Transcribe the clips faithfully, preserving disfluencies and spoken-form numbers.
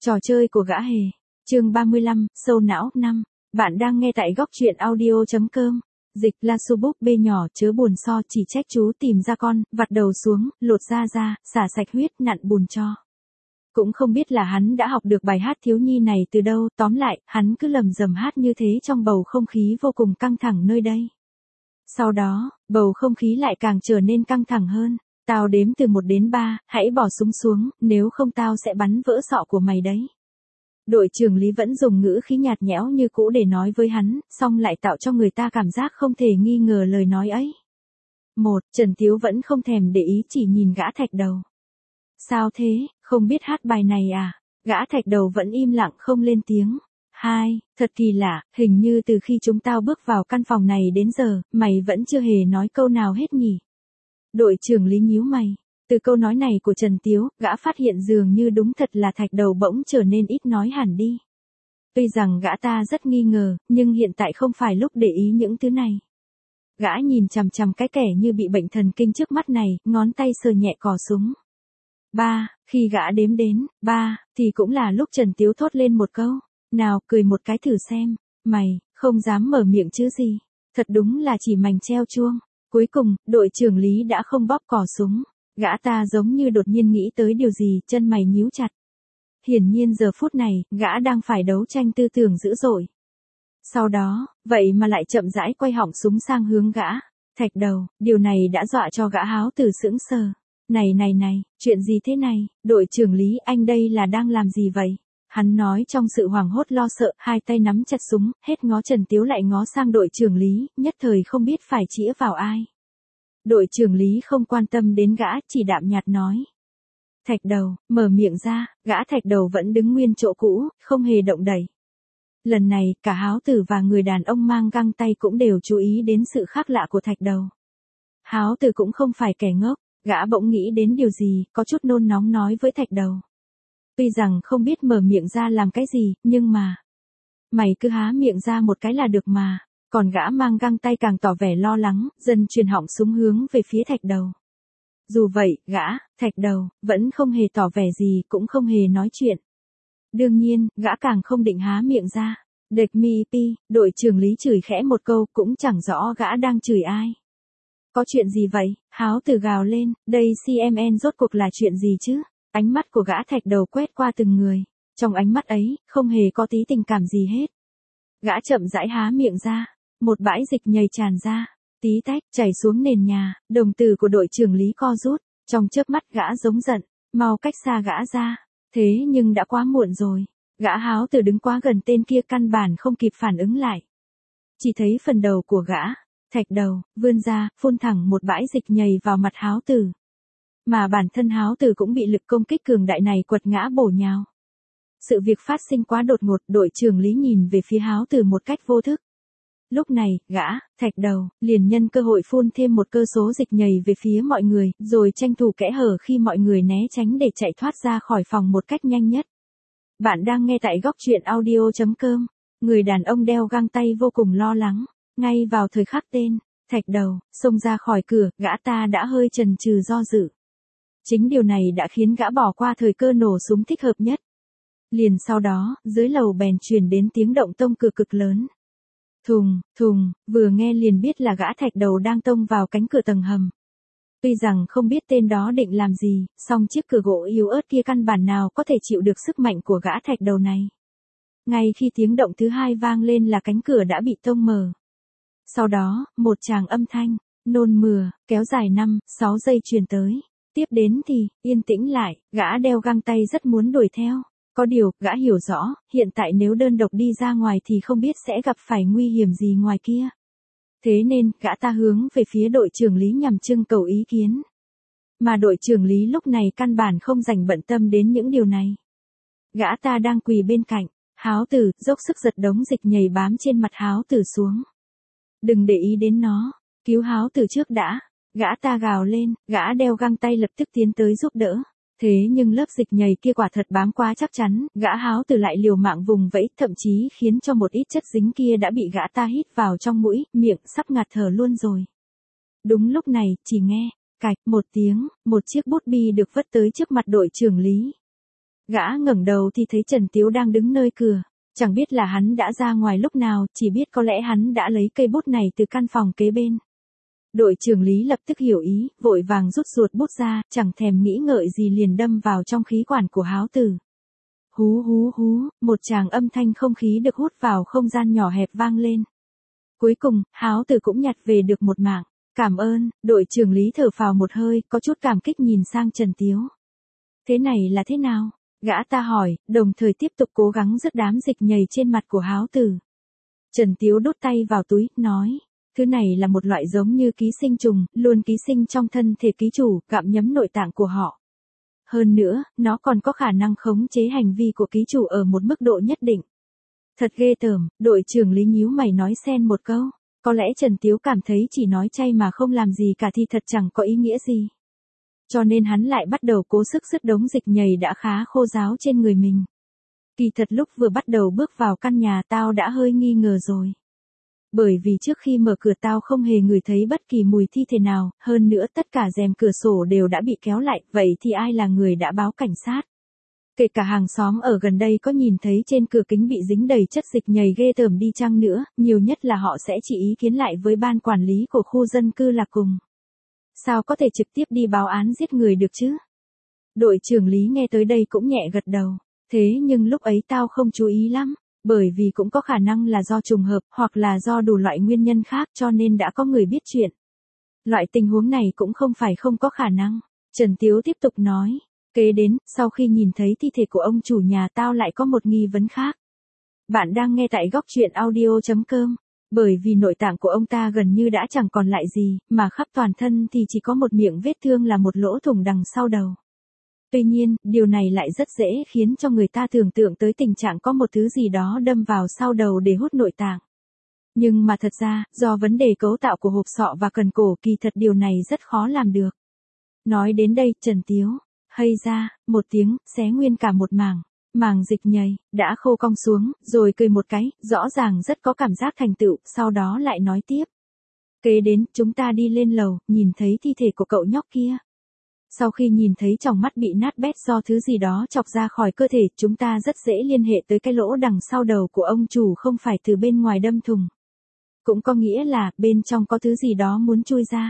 Trò chơi của gã hề. Chương ba mươi lăm, sâu não năm. Bạn đang nghe tại góc truyện audio chấm com. Dịch là su búp bê nhỏ chớ buồn so chỉ trách chú tìm ra con, vặt đầu xuống, lột da ra, xả sạch huyết nặn bùn cho. Cũng không biết là hắn đã học được bài hát thiếu nhi này từ đâu, tóm lại, hắn cứ lầm rầm hát như thế trong bầu không khí vô cùng căng thẳng nơi đây. Sau đó, bầu không khí lại càng trở nên căng thẳng hơn. Tao đếm từ một đến ba, hãy bỏ súng xuống, nếu không tao sẽ bắn vỡ sọ của mày đấy. Đội trưởng Lý vẫn dùng ngữ khí nhạt nhẽo như cũ để nói với hắn, song lại tạo cho người ta cảm giác không thể nghi ngờ lời nói ấy. Một, Trần Tiếu vẫn không thèm để ý chỉ nhìn gã thạch đầu. Sao thế, không biết hát bài này à? Gã thạch đầu vẫn im lặng không lên tiếng. Hai, thật kỳ lạ, hình như từ khi chúng tao bước vào căn phòng này đến giờ, mày vẫn chưa hề nói câu nào hết nhỉ? Đội trưởng Lý nhíu mày. Từ câu nói này của Trần Tiếu, gã phát hiện dường như đúng thật là thạch đầu bỗng trở nên ít nói hẳn đi. Tuy rằng gã ta rất nghi ngờ, nhưng hiện tại không phải lúc để ý những thứ này. Gã nhìn chằm chằm cái kẻ như bị bệnh thần kinh trước mắt này, ngón tay sờ nhẹ cò súng. Ba, khi gã đếm đến, ba, thì cũng là lúc Trần Tiếu thốt lên một câu. Nào, cười một cái thử xem. Mày, không dám mở miệng chứ gì. Thật đúng là chỉ mảnh treo chuông. Cuối cùng, đội trưởng Lý đã không bóp cò súng. Gã ta giống như đột nhiên nghĩ tới điều gì, chân mày nhíu chặt. Hiển nhiên giờ phút này, gã đang phải đấu tranh tư tưởng dữ dội. Sau đó, vậy mà lại chậm rãi quay họng súng sang hướng gã. Thạch đầu, điều này đã dọa cho gã háo tử sững sờ. Này này này, chuyện gì thế này, đội trưởng Lý anh đây là đang làm gì vậy? Hắn nói trong sự hoảng hốt lo sợ, hai tay nắm chặt súng, hết ngó Trần Tiếu lại ngó sang đội trưởng Lý, nhất thời không biết phải chĩa vào ai. Đội trưởng Lý không quan tâm đến gã, chỉ đạm nhạt nói. Thạch đầu, mở miệng ra, gã thạch đầu vẫn đứng nguyên chỗ cũ, không hề động đậy. Lần này, cả háo tử và người đàn ông mang găng tay cũng đều chú ý đến sự khác lạ của thạch đầu. Háo tử cũng không phải kẻ ngốc, gã bỗng nghĩ đến điều gì, có chút nôn nóng nói với thạch đầu. Tuy rằng không biết mở miệng ra làm cái gì, nhưng mà... Mày cứ há miệng ra một cái là được mà. Còn gã mang găng tay càng tỏ vẻ lo lắng, dần chuyển họng súng hướng về phía thạch đầu. Dù vậy, gã, thạch đầu, vẫn không hề tỏ vẻ gì, cũng không hề nói chuyện. Đương nhiên, gã càng không định há miệng ra. Địch mi pi, đội trưởng Lý chửi khẽ một câu, cũng chẳng rõ gã đang chửi ai. Có chuyện gì vậy? Háo tử gào lên, đây xê em en rốt cuộc là chuyện gì chứ? Ánh mắt của gã thạch đầu quét qua từng người. Trong ánh mắt ấy, không hề có tí tình cảm gì hết. Gã chậm rãi há miệng ra. Một bãi dịch nhầy tràn ra. Tí tách, chảy xuống nền nhà. Đồng tử của đội trưởng Lý co rút. Trong chớp mắt gã giống giận. Mau cách xa gã ra. Thế nhưng đã quá muộn rồi. Gã háo tử đứng quá gần tên kia căn bản không kịp phản ứng lại. Chỉ thấy phần đầu của gã. Thạch đầu, vươn ra, phun thẳng một bãi dịch nhầy vào mặt háo tử. Mà bản thân háo tử cũng bị lực công kích cường đại này quật ngã bổ nhào. Sự việc phát sinh quá đột ngột, đội trưởng Lý nhìn về phía háo tử một cách vô thức. Lúc này, gã, thạch đầu, liền nhân cơ hội phun thêm một cơ số dịch nhầy về phía mọi người, rồi tranh thủ kẽ hở khi mọi người né tránh để chạy thoát ra khỏi phòng một cách nhanh nhất. Bạn đang nghe tại góc truyện audio chấm com. Người đàn ông đeo găng tay vô cùng lo lắng. Ngay vào thời khắc tên, thạch đầu, xông ra khỏi cửa, gã ta đã hơi chần chừ do dự. Chính điều này đã khiến gã bỏ qua thời cơ nổ súng thích hợp nhất. Liền sau đó, dưới lầu bèn truyền đến tiếng động tông cửa cực lớn. Thùng, thùng, vừa nghe liền biết là gã thạch đầu đang tông vào cánh cửa tầng hầm. Tuy rằng không biết tên đó định làm gì, song chiếc cửa gỗ yếu ớt kia căn bản nào có thể chịu được sức mạnh của gã thạch đầu này. Ngay khi tiếng động thứ hai vang lên là cánh cửa đã bị tông mở. Sau đó, một tràng âm thanh, nôn mửa, kéo dài năm, sáu giây truyền tới. Tiếp đến thì, yên tĩnh lại, gã đeo găng tay rất muốn đuổi theo. Có điều, gã hiểu rõ, hiện tại nếu đơn độc đi ra ngoài thì không biết sẽ gặp phải nguy hiểm gì ngoài kia. Thế nên, gã ta hướng về phía đội trưởng Lý nhằm trưng cầu ý kiến. Mà đội trưởng Lý lúc này căn bản không dành bận tâm đến những điều này. Gã ta đang quỳ bên cạnh, háo tử, dốc sức giật đống dịch nhầy bám trên mặt háo tử xuống. Đừng để ý đến nó, cứu háo tử trước đã. Gã ta gào lên, gã đeo găng tay lập tức tiến tới giúp đỡ. Thế nhưng lớp dịch nhầy kia quả thật bám quá chắc chắn, gã háo tử lại liều mạng vùng vẫy, thậm chí khiến cho một ít chất dính kia đã bị gã ta hít vào trong mũi, miệng sắp ngạt thở luôn rồi. Đúng lúc này, chỉ nghe, cạch, một tiếng, một chiếc bút bi được vứt tới trước mặt đội trưởng Lý. Gã ngẩng đầu thì thấy Trần Tiếu đang đứng nơi cửa. Chẳng biết là hắn đã ra ngoài lúc nào, chỉ biết có lẽ hắn đã lấy cây bút này từ căn phòng kế bên. Đội trưởng Lý lập tức hiểu ý, vội vàng rút ruột bút ra, chẳng thèm nghĩ ngợi gì liền đâm vào trong khí quản của Háo Tử. Hú hú hú, một tràng âm thanh không khí được hút vào không gian nhỏ hẹp vang lên. Cuối cùng, Háo Tử cũng nhặt về được một mạng. Cảm ơn, đội trưởng Lý thở phào một hơi, có chút cảm kích nhìn sang Trần Tiếu. Thế này là thế nào? Gã ta hỏi, đồng thời tiếp tục cố gắng dứt đám dịch nhầy trên mặt của Háo Tử. Trần Tiếu đút tay vào túi, nói, thứ này là một loại giống như ký sinh trùng, luôn ký sinh trong thân thể ký chủ, gặm nhấm nội tạng của họ. Hơn nữa, nó còn có khả năng khống chế hành vi của ký chủ ở một mức độ nhất định. Thật ghê tởm, đội trưởng Lý nhíu mày nói xen một câu. Có lẽ Trần Tiếu cảm thấy chỉ nói chay mà không làm gì cả thì thật chẳng có ý nghĩa gì. Cho nên hắn lại bắt đầu cố sức dứt đống dịch nhầy đã khá khô ráo trên người mình. Kỳ thật lúc vừa bắt đầu bước vào căn nhà tao đã hơi nghi ngờ rồi. Bởi vì trước khi mở cửa tao không hề ngửi thấy bất kỳ mùi thi thể nào, hơn nữa tất cả rèm cửa sổ đều đã bị kéo lại, vậy thì ai là người đã báo cảnh sát? Kể cả hàng xóm ở gần đây có nhìn thấy trên cửa kính bị dính đầy chất dịch nhầy ghê tởm đi chăng nữa, nhiều nhất là họ sẽ chỉ ý kiến lại với ban quản lý của khu dân cư là cùng. Sao có thể trực tiếp đi báo án giết người được chứ? Đội trưởng Lý nghe tới đây cũng nhẹ gật đầu. Thế nhưng lúc ấy tao không chú ý lắm, bởi vì cũng có khả năng là do trùng hợp hoặc là do đủ loại nguyên nhân khác cho nên đã có người biết chuyện. Loại tình huống này cũng không phải không có khả năng. Trần Tiếu tiếp tục nói. Kế đến, sau khi nhìn thấy thi thể của ông chủ nhà tao lại có một nghi vấn khác. Bạn đang nghe tại góc truyện audio chấm com. Bởi vì nội tạng của ông ta gần như đã chẳng còn lại gì, mà khắp toàn thân thì chỉ có một miệng vết thương là một lỗ thủng đằng sau đầu. Tuy nhiên, điều này lại rất dễ khiến cho người ta tưởng tượng tới tình trạng có một thứ gì đó đâm vào sau đầu để hút nội tạng. Nhưng mà thật ra, do vấn đề cấu tạo của hộp sọ và cần cổ kỳ thật điều này rất khó làm được. Nói đến đây, Trần Tiếu, hây ra, một tiếng, xé nguyên cả một mảng. Màng dịch nhầy, đã khô cong xuống, rồi cười một cái, rõ ràng rất có cảm giác thành tựu, sau đó lại nói tiếp. Kế đến, chúng ta đi lên lầu, nhìn thấy thi thể của cậu nhóc kia. Sau khi nhìn thấy tròng mắt bị nát bét do thứ gì đó chọc ra khỏi cơ thể, chúng ta rất dễ liên hệ tới cái lỗ đằng sau đầu của ông chủ không phải từ bên ngoài đâm thùng. Cũng có nghĩa là, bên trong có thứ gì đó muốn chui ra.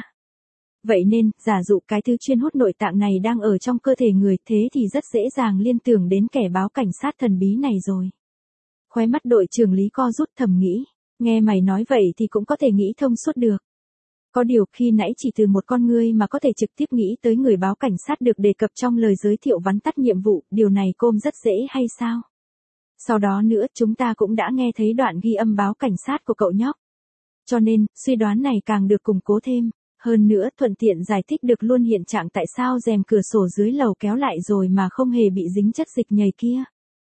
Vậy nên, giả dụ cái thứ chuyên hút nội tạng này đang ở trong cơ thể người, thế thì rất dễ dàng liên tưởng đến kẻ báo cảnh sát thần bí này rồi. Khóe mắt đội trưởng Lý co rút thầm nghĩ, nghe mày nói vậy thì cũng có thể nghĩ thông suốt được. Có điều khi nãy chỉ từ một con ngươi mà có thể trực tiếp nghĩ tới người báo cảnh sát được đề cập trong lời giới thiệu vắn tắt nhiệm vụ, điều này côm rất dễ hay sao? Sau đó nữa chúng ta cũng đã nghe thấy đoạn ghi âm báo cảnh sát của cậu nhóc. Cho nên, suy đoán này càng được củng cố thêm. Hơn nữa thuận tiện giải thích được luôn hiện trạng tại sao rèm cửa sổ dưới lầu kéo lại rồi mà không hề bị dính chất dịch nhầy kia.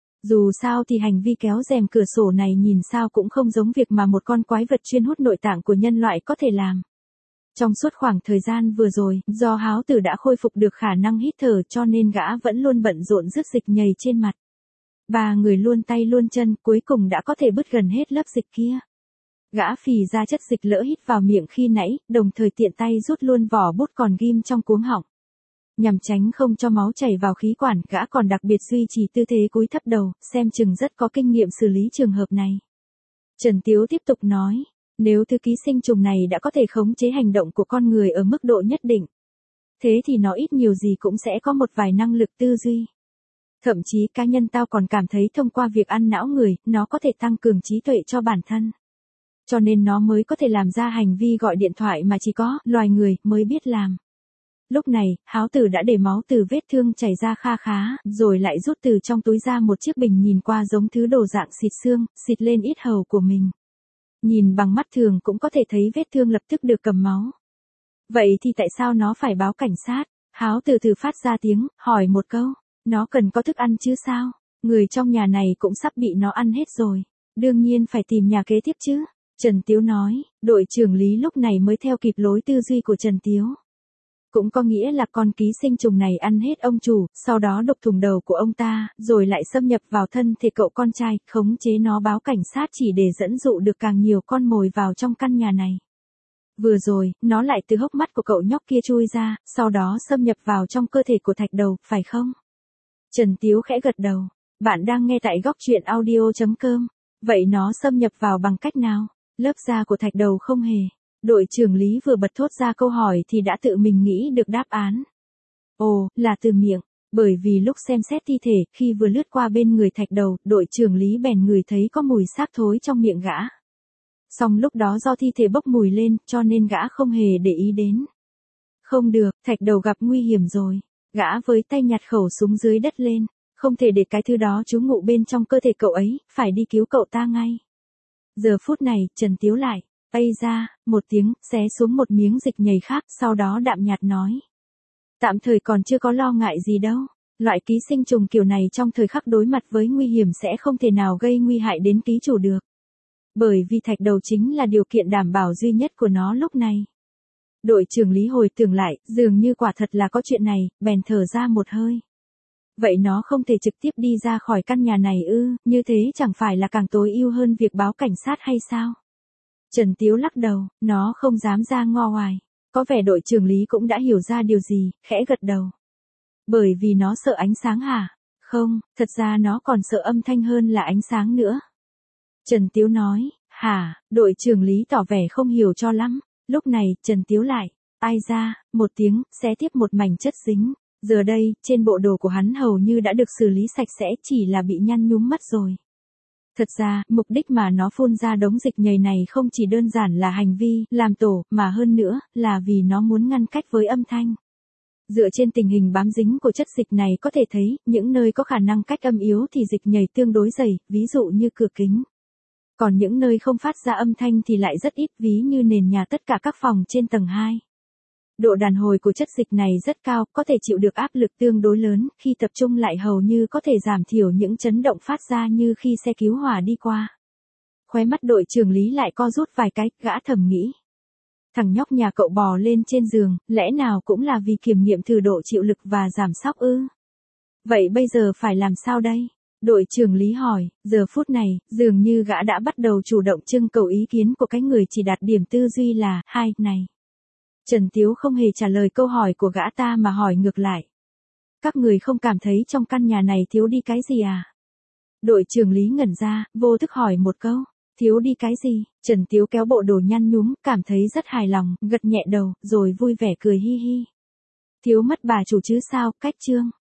Dù sao thì hành vi kéo rèm cửa sổ này nhìn sao cũng không giống việc mà một con quái vật chuyên hút nội tạng của nhân loại có thể làm. Trong suốt khoảng thời gian vừa rồi, do Háo Tử đã khôi phục được khả năng hít thở cho nên gã vẫn luôn bận rộn rước dịch nhầy trên mặt. Ba người luôn tay luôn chân cuối cùng đã có thể bứt gần hết lớp dịch kia. Gã phì ra chất dịch lỡ hít vào miệng khi nãy, đồng thời tiện tay rút luôn vỏ bút còn ghim trong cuống họng. Nhằm tránh không cho máu chảy vào khí quản, gã còn đặc biệt duy trì tư thế cúi thấp đầu, xem chừng rất có kinh nghiệm xử lý trường hợp này. Trần Tiếu tiếp tục nói, nếu thứ ký sinh trùng này đã có thể khống chế hành động của con người ở mức độ nhất định, thế thì nó ít nhiều gì cũng sẽ có một vài năng lực tư duy. Thậm chí cá nhân tao còn cảm thấy thông qua việc ăn não người, nó có thể tăng cường trí tuệ cho bản thân. Cho nên nó mới có thể làm ra hành vi gọi điện thoại mà chỉ có loài người mới biết làm. Lúc này, Háo Tử đã để máu từ vết thương chảy ra kha khá, rồi lại rút từ trong túi ra một chiếc bình nhìn qua giống thứ đồ dạng xịt xương, xịt lên yết hầu của mình. Nhìn bằng mắt thường cũng có thể thấy vết thương lập tức được cầm máu. Vậy thì tại sao nó phải báo cảnh sát? Háo Tử từ phát ra tiếng, hỏi một câu, nó cần có thức ăn chứ sao? Người trong nhà này cũng sắp bị nó ăn hết rồi. Đương nhiên phải tìm nhà kế tiếp chứ. Trần Tiếu nói, đội trưởng Lý lúc này mới theo kịp lối tư duy của Trần Tiếu. Cũng có nghĩa là con ký sinh trùng này ăn hết ông chủ, sau đó đục thủng đầu của ông ta, rồi lại xâm nhập vào thân thể cậu con trai, khống chế nó báo cảnh sát chỉ để dẫn dụ được càng nhiều con mồi vào trong căn nhà này. Vừa rồi, nó lại từ hốc mắt của cậu nhóc kia chui ra, sau đó xâm nhập vào trong cơ thể của Thạch Đầu, phải không? Trần Tiếu khẽ gật đầu. Bạn đang nghe tại góc truyện audio chấm com. Vậy nó xâm nhập vào bằng cách nào? Lớp da của thạch đầu không hề. Đội trưởng Lý vừa bật thốt ra câu hỏi thì đã tự mình nghĩ được đáp án. Ồ, là từ miệng. Bởi vì lúc xem xét thi thể, khi vừa lướt qua bên người thạch đầu, đội trưởng Lý bèn ngửi thấy có mùi xác thối trong miệng gã. Xong lúc đó do thi thể bốc mùi lên, cho nên gã không hề để ý đến. Không được, thạch đầu gặp nguy hiểm rồi. Gã với tay nhặt khẩu súng dưới đất lên. Không thể để cái thứ đó trú ngụ bên trong cơ thể cậu ấy, phải đi cứu cậu ta ngay. Giờ phút này, Trần Tiếu lại, ây ra, một tiếng, xé xuống một miếng dịch nhầy khác, sau đó đạm nhạt nói. Tạm thời còn chưa có lo ngại gì đâu. Loại ký sinh trùng kiểu này trong thời khắc đối mặt với nguy hiểm sẽ không thể nào gây nguy hại đến ký chủ được. Bởi vì thạch đầu chính là điều kiện đảm bảo duy nhất của nó lúc này. Đội trưởng Lý hồi tưởng lại, dường như quả thật là có chuyện này, bèn thở ra một hơi. Vậy nó không thể trực tiếp đi ra khỏi căn nhà này ư, như thế chẳng phải là càng tối ưu hơn việc báo cảnh sát hay sao? Trần Tiếu lắc đầu, nó không dám ra ngo ngoài. Có vẻ đội trưởng Lý cũng đã hiểu ra điều gì, khẽ gật đầu. Bởi vì nó sợ ánh sáng hả? Không, thật ra nó còn sợ âm thanh hơn là ánh sáng nữa. Trần Tiếu nói, hả, đội trưởng Lý tỏ vẻ không hiểu cho lắm. Lúc này, Trần Tiếu lại, ai ra, một tiếng, xé tiếp một mảnh chất dính. Giờ đây, trên bộ đồ của hắn hầu như đã được xử lý sạch sẽ, chỉ là bị nhăn nhúm mất rồi. Thật ra, mục đích mà nó phun ra đống dịch nhầy này không chỉ đơn giản là hành vi, làm tổ, mà hơn nữa, là vì nó muốn ngăn cách với âm thanh. Dựa trên tình hình bám dính của chất dịch này có thể thấy, những nơi có khả năng cách âm yếu thì dịch nhầy tương đối dày, ví dụ như cửa kính. Còn những nơi không phát ra âm thanh thì lại rất ít, ví như nền nhà tất cả các phòng trên tầng hai. Độ đàn hồi của chất dịch này rất cao, có thể chịu được áp lực tương đối lớn, khi tập trung lại hầu như có thể giảm thiểu những chấn động phát ra như khi xe cứu hỏa đi qua. Khóe mắt đội trưởng Lý lại co rút vài cái, gã thầm nghĩ. Thằng nhóc nhà cậu bò lên trên giường, lẽ nào cũng là vì kiểm nghiệm thử độ chịu lực và giảm sóc ư? Vậy bây giờ phải làm sao đây? Đội trưởng Lý hỏi, giờ phút này, dường như gã đã bắt đầu chủ động trưng cầu ý kiến của cái người chỉ đạt điểm tư duy là, hai, này. Trần Tiếu không hề trả lời câu hỏi của gã ta mà hỏi ngược lại. Các người không cảm thấy trong căn nhà này thiếu đi cái gì à? Đội trưởng Lý ngẩn ra, vô thức hỏi một câu, thiếu đi cái gì? Trần Tiếu kéo bộ đồ nhăn nhúm, cảm thấy rất hài lòng, gật nhẹ đầu, rồi vui vẻ cười hi hi. Thiếu mất bà chủ chứ sao, cách trương.